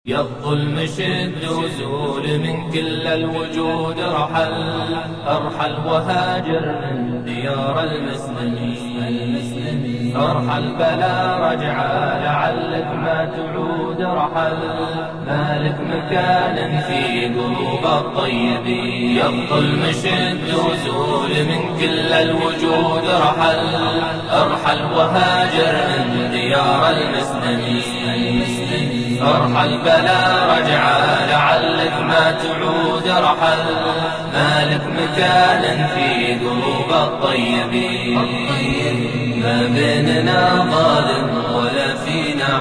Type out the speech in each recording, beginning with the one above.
يا الظلم شد وزول من كل الوجود أرحل وهاجر من ديار المسلمين أرحل بلا رجعة لعلك ما تعود مالك مكان في قلوب الطيبين. يا الظلم شد وزول من كل الوجود أرحل وهاجر من ديار المسلمين أرحل بلا رجعة لعلك ما تعود مالك مكان في قلوب الطيبين. ما بيننا ظالم ولا فينا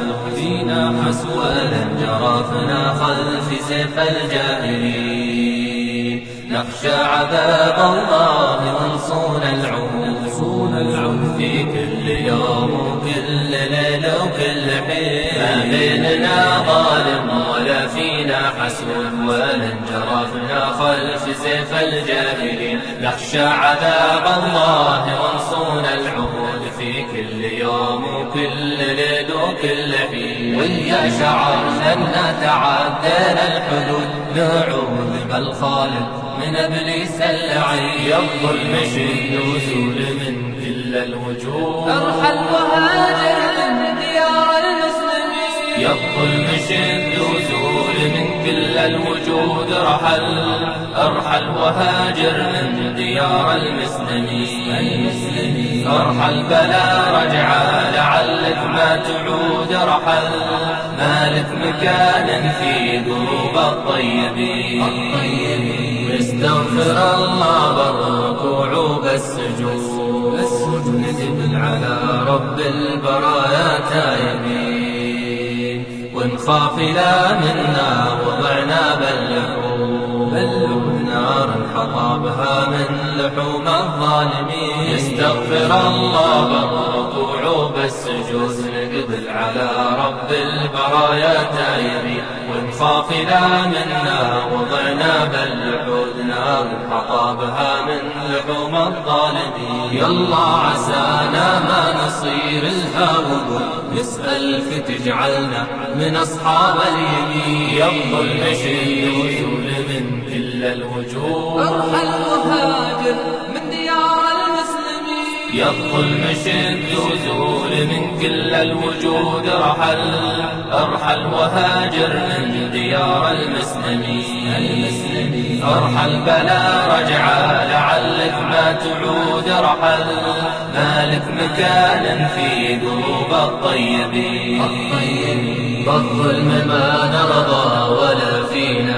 حسود ولا انجرافنا خلف سيف الجاهلين. نخشى عذاب الله ونصون العهود في كل يوم وكل ليلة وكل حين. ما بيننا ظالم ولا فينا حسود ولا انجرافنا خلف سيف الجاهلين. نخشى عذاب الله ونصون العهود في كل يوم وكل ليلة وكل حين. ويا شعرنا أن تعدينا الحدود نعوذ بالخالق من ابليس اللعين. يا الظلم شد وزول من كل الوجود أرحل وهاجر من ديار المسلمين. يا الظلم شد وزول من كل الوجود أرحل وهاجر من ديار المسلمين أرحل بلا رجعة لعلك ما تعود مالك مكان في قلوب الطيبين. استغفر الله بالركوع وبالسجود نقبل على رب البرايا تائبين. ونخاف لا منا وضعنا بلغوا نار انحطى بها من لحوم الظالمين. يستغفر الله بالركوع وبالسجود نقبل على رب البرايا تائبين. ونخاف لا منا وضعنا باللحود نار انحطى بها من لحوم الظالمين. يلا عسانا ما نصير الهاوب نسألك تجعلنا من أصحاب اليمين. يا الظلم شد وزول من كل الوجود أرحل وهاجر من ديار المسلمين. يا الظلم شد وزول من كل الوجود أرحل وهاجر من ديار المسلمين أرحل بلا رجعة لعلك ما تعود مالك مكان في قلوب الطيبين. بالظلم ما نرضى ولا فينا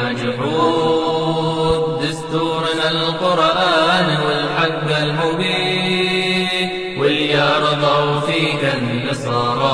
جحود دستورنا القرآن والحق المبين. وليرضوا فيك النصارى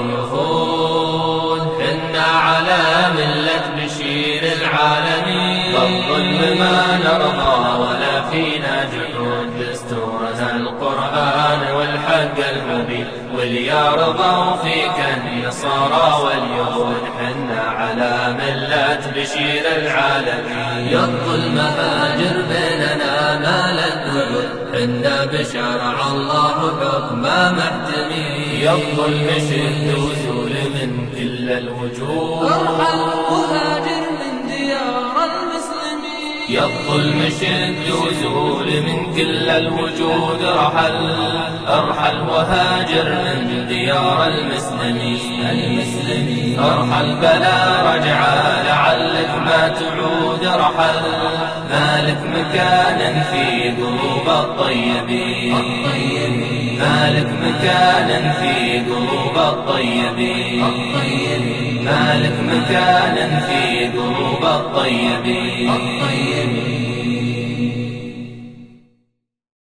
واليهود حنا على ملة بشير العالمين. بالظلم ما نرضى ولا فينا جحود دستورنا القرآن والحق المبين. وليرضوا فيك النصارى واليهود حنا على ملة بشير العالمين. يا الظلم هاجر بيننا ما لك وجود حنا بشرع الله حكما محتمين. يا الظلم شد وزول من كل الوجود أرحل وهاجر من ديار المسلمين. يا الظلم شد وزول من كل الوجود أرحل وهاجر من ديار المسلمين أرحل بلا رجعة لعلك ما تعود مالك مكان في قلوب الطيبين. مالك مكان في قلوب الطيبين. مالك مكان في قلوب الطيبين.